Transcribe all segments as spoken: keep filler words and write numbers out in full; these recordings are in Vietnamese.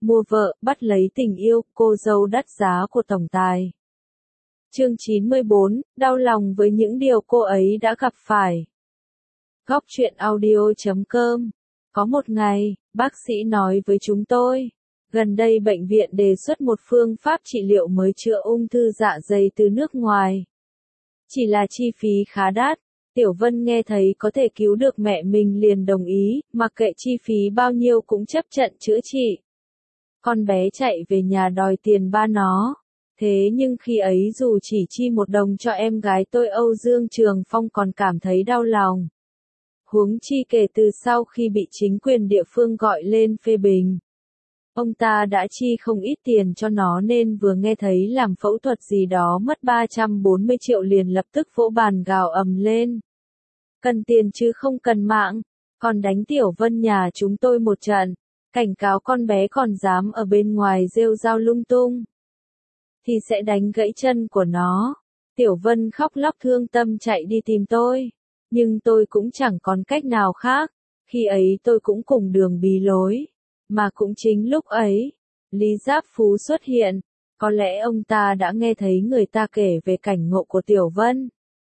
mua vợ, bắt lấy tình yêu, cô dâu đắt giá của tổng tài. Chương chín mươi bốn, đau lòng với những điều cô ấy đã gặp phải. Góc truyện audio chấm com. Có một ngày, bác sĩ nói với chúng tôi, gần đây bệnh viện đề xuất một phương pháp trị liệu mới chữa ung thư dạ dày từ nước ngoài. Chỉ là chi phí khá đắt. Tiểu Vân nghe thấy có thể cứu được mẹ mình liền đồng ý, mặc kệ chi phí bao nhiêu cũng chấp trận chữa trị. Con bé chạy về nhà đòi tiền ba nó. Thế nhưng khi ấy dù chỉ chi một đồng cho em gái tôi, Âu Dương Trường Phong còn cảm thấy đau lòng. Huống chi kể từ sau khi bị chính quyền địa phương gọi lên phê bình, ông ta đã chi không ít tiền cho nó, nên vừa nghe thấy làm phẫu thuật gì đó mất ba trăm bốn mươi triệu liền lập tức vỗ bàn gào ầm lên. Cần tiền chứ không cần mạng, còn đánh Tiểu Vân nhà chúng tôi một trận, cảnh cáo con bé còn dám ở bên ngoài rêu rao lung tung thì sẽ đánh gãy chân của nó. Tiểu Vân khóc lóc thương tâm chạy đi tìm tôi, nhưng tôi cũng chẳng còn cách nào khác, khi ấy tôi cũng cùng đường bí lối. Mà cũng chính lúc ấy, Lý Giáp Phú xuất hiện, có lẽ ông ta đã nghe thấy người ta kể về cảnh ngộ của Tiểu Vân,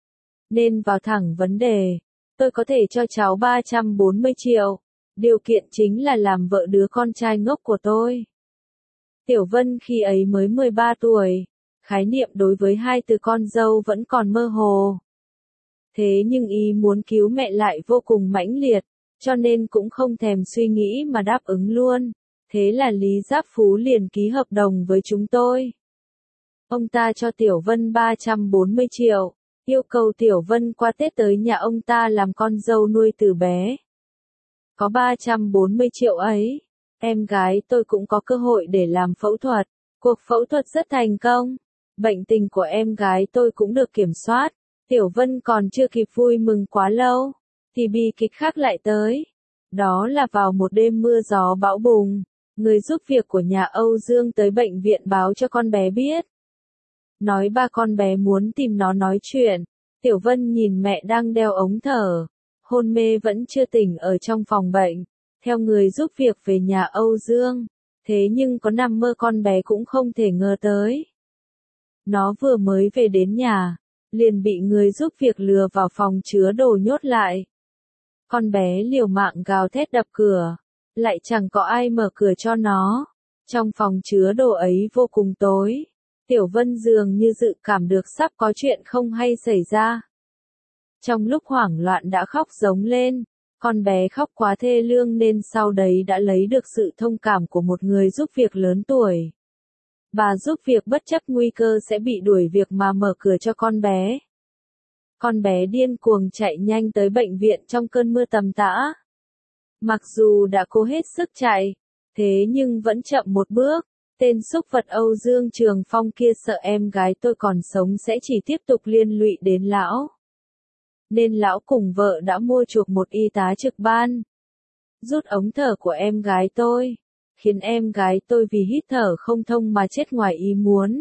nên vào thẳng vấn đề. Tôi có thể cho cháu ba trăm bốn mươi triệu, điều kiện chính là làm vợ đứa con trai ngốc của tôi. Tiểu Vân khi ấy mới mười ba tuổi, khái niệm đối với hai từ con dâu vẫn còn mơ hồ. Thế nhưng ý muốn cứu mẹ lại vô cùng mãnh liệt, cho nên cũng không thèm suy nghĩ mà đáp ứng luôn. Thế là Lý Giáp Phú liền ký hợp đồng với chúng tôi. Ông ta cho Tiểu Vân ba trăm bốn mươi triệu, yêu cầu Tiểu Vân qua Tết tới nhà ông ta làm con dâu nuôi từ bé. Có ba trăm bốn mươi triệu ấy, em gái tôi cũng có cơ hội để làm phẫu thuật. Cuộc phẫu thuật rất thành công, bệnh tình của em gái tôi cũng được kiểm soát. Tiểu Vân còn chưa kịp vui mừng quá lâu, thì bi kịch khác lại tới. Đó là vào một đêm mưa gió bão bùng, người giúp việc của nhà Âu Dương tới bệnh viện báo cho con bé biết. Nói ba con bé muốn tìm nó nói chuyện. Tiểu Vân nhìn mẹ đang đeo ống thở, hôn mê vẫn chưa tỉnh ở trong phòng bệnh, theo người giúp việc về nhà Âu Dương. Thế nhưng có nằm mơ con bé cũng không thể ngờ tới. Nó vừa mới về đến nhà, liền bị người giúp việc lừa vào phòng chứa đồ nhốt lại. Con bé liều mạng gào thét đập cửa, lại chẳng có ai mở cửa cho nó. Trong phòng chứa đồ ấy vô cùng tối. Tiểu Vân dường như dự cảm được sắp có chuyện không hay xảy ra. Trong lúc hoảng loạn đã khóc giống lên, con bé khóc quá thê lương nên sau đấy đã lấy được sự thông cảm của một người giúp việc lớn tuổi. Bà giúp việc bất chấp nguy cơ sẽ bị đuổi việc mà mở cửa cho con bé. Con bé điên cuồng chạy nhanh tới bệnh viện trong cơn mưa tầm tã. Mặc dù đã cố hết sức chạy, thế nhưng vẫn chậm một bước. Tên xúc vật Âu Dương Trường Phong kia sợ em gái tôi còn sống sẽ chỉ tiếp tục liên lụy đến lão. Nên lão cùng vợ đã mua chuộc một y tá trực ban, rút ống thở của em gái tôi, khiến em gái tôi vì hít thở không thông mà chết ngoài ý muốn.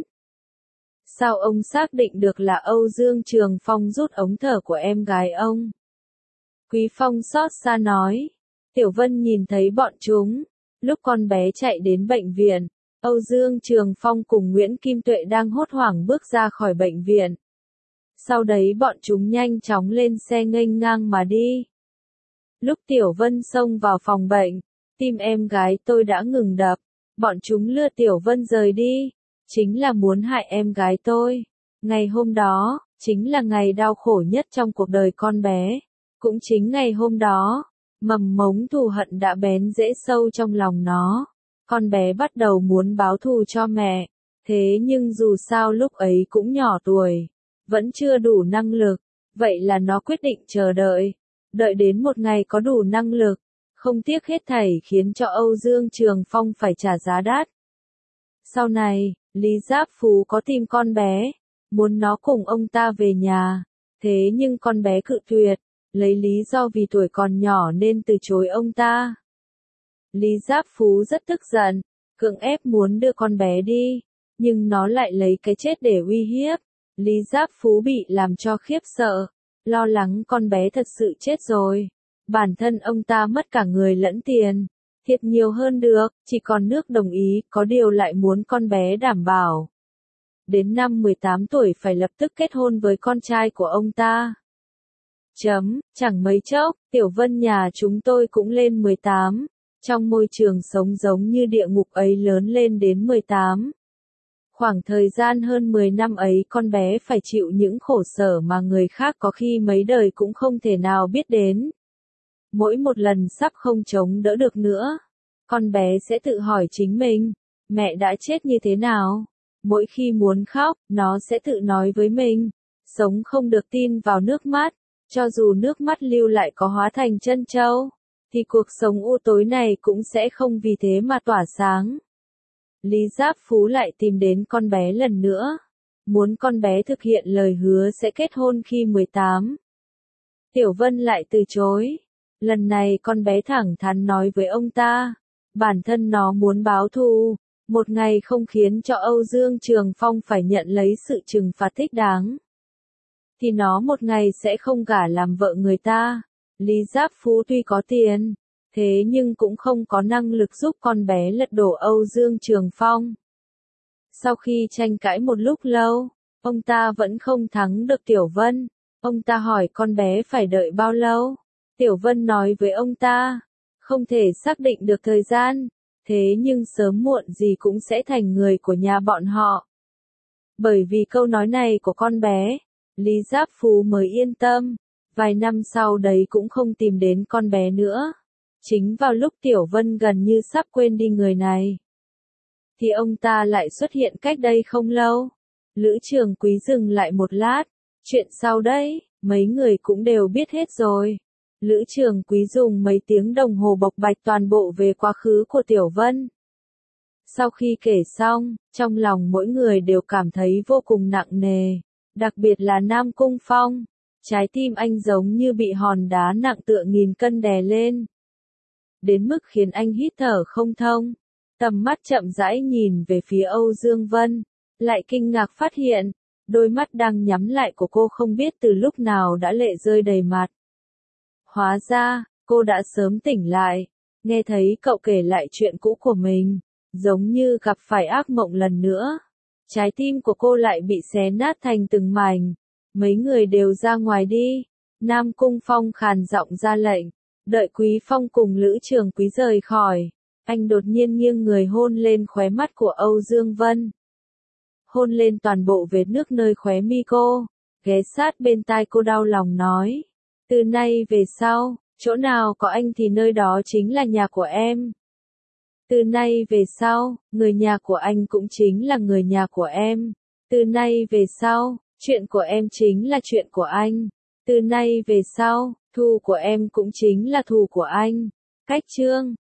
Sao ông xác định được là Âu Dương Trường Phong rút ống thở của em gái ông? Quý Phong xót xa nói. Tiểu Vân nhìn thấy bọn chúng. Lúc con bé chạy đến bệnh viện, Âu Dương Trường Phong cùng Nguyễn Kim Tuệ đang hốt hoảng bước ra khỏi bệnh viện. Sau đấy bọn chúng nhanh chóng lên xe nghênh ngang mà đi. Lúc Tiểu Vân xông vào phòng bệnh, tim em gái tôi đã ngừng đập. Bọn chúng lừa Tiểu Vân rời đi, chính là muốn hại em gái tôi. Ngày hôm đó, chính là ngày đau khổ nhất trong cuộc đời con bé. Cũng chính ngày hôm đó, mầm mống thù hận đã bén rễ sâu trong lòng nó. Con bé bắt đầu muốn báo thù cho mẹ. Thế nhưng dù sao lúc ấy cũng nhỏ tuổi, vẫn chưa đủ năng lực. Vậy là nó quyết định chờ đợi. Đợi đến một ngày có đủ năng lực, không tiếc hết thảy khiến cho Âu Dương Trường Phong phải trả giá đắt. Sau này, Lý Giáp Phú có tìm con bé, muốn nó cùng ông ta về nhà. Thế nhưng con bé cự tuyệt, lấy lý do vì tuổi còn nhỏ nên từ chối ông ta. Lý Giáp Phú rất tức giận, cưỡng ép muốn đưa con bé đi, nhưng nó lại lấy cái chết để uy hiếp. Lý Giáp Phú bị làm cho khiếp sợ, lo lắng con bé thật sự chết rồi. Bản thân ông ta mất cả người lẫn tiền, Thiệt nhiều hơn được, chỉ còn nước đồng ý, có điều lại muốn con bé đảm bảo. Đến năm mười tám tuổi phải lập tức kết hôn với con trai của ông ta. Chấm, chẳng mấy chốc, Tiểu Vân nhà chúng tôi cũng lên mười tám. Trong môi trường sống giống như địa ngục ấy lớn lên đến mười tám. Khoảng thời gian hơn mười năm ấy con bé phải chịu những khổ sở mà người khác có khi mấy đời cũng không thể nào biết đến. Mỗi một lần sắp không chống đỡ được nữa, con bé sẽ tự hỏi chính mình, mẹ đã chết như thế nào? Mỗi khi muốn khóc, nó sẽ tự nói với mình, sống không được tin vào nước mắt, cho dù nước mắt lưu lại có hóa thành trân châu, thì cuộc sống u tối này cũng sẽ không vì thế mà tỏa sáng. Lý Giáp Phú lại tìm đến con bé lần nữa, muốn con bé thực hiện lời hứa sẽ kết hôn khi mười tám. Tiểu Vân lại từ chối. Lần này con bé thẳng thắn nói với ông ta, bản thân nó muốn báo thù, một ngày không khiến cho Âu Dương Trường Phong phải nhận lấy sự trừng phạt thích đáng, thì nó một ngày sẽ không gả làm vợ người ta. Lý Giáp Phú tuy có tiền, thế nhưng cũng không có năng lực giúp con bé lật đổ Âu Dương Trường Phong. Sau khi tranh cãi một lúc lâu, ông ta vẫn không thắng được Tiểu Vân. Ông ta hỏi con bé phải đợi bao lâu. Tiểu Vân nói với ông ta, không thể xác định được thời gian, thế nhưng sớm muộn gì cũng sẽ thành người của nhà bọn họ. Bởi vì câu nói này của con bé, Lý Giáp Phú mới yên tâm, vài năm sau đấy cũng không tìm đến con bé nữa. Chính vào lúc Tiểu Vân gần như sắp quên đi người này, thì ông ta lại xuất hiện cách đây không lâu. Lữ Trường Quý dừng lại một lát, chuyện sau đây, mấy người cũng đều biết hết rồi. Lữ Trường Quý dùng mấy tiếng đồng hồ bộc bạch toàn bộ về quá khứ của Tiểu Vân. Sau khi kể xong, trong lòng mỗi người đều cảm thấy vô cùng nặng nề, đặc biệt là Nam Cung Phong. Trái tim anh giống như bị hòn đá nặng tựa nghìn cân đè lên, đến mức khiến anh hít thở không thông. Tầm mắt chậm rãi nhìn về phía Âu Dương Vân, lại kinh ngạc phát hiện, đôi mắt đang nhắm lại của cô không biết từ lúc nào đã lệ rơi đầy mặt. Hóa ra, cô đã sớm tỉnh lại, nghe thấy cậu kể lại chuyện cũ của mình, giống như gặp phải ác mộng lần nữa. Trái tim của cô lại bị xé nát thành từng mảnh. Mấy người đều ra ngoài đi. Nam Cung Phong khàn giọng ra lệnh. Đợi Quý Phong cùng Lữ Trường Quý rời khỏi, anh đột nhiên nghiêng người hôn lên khóe mắt của Âu Dương Vân. Hôn lên toàn bộ vết nước nơi khóe mi cô, ghé sát bên tai cô đau lòng nói. Từ nay về sau, chỗ nào có anh thì nơi đó chính là nhà của em. Từ nay về sau, người nhà của anh cũng chính là người nhà của em. Từ nay về sau, chuyện của em chính là chuyện của anh. Từ nay về sau, thù của em cũng chính là thù của anh. Cách chương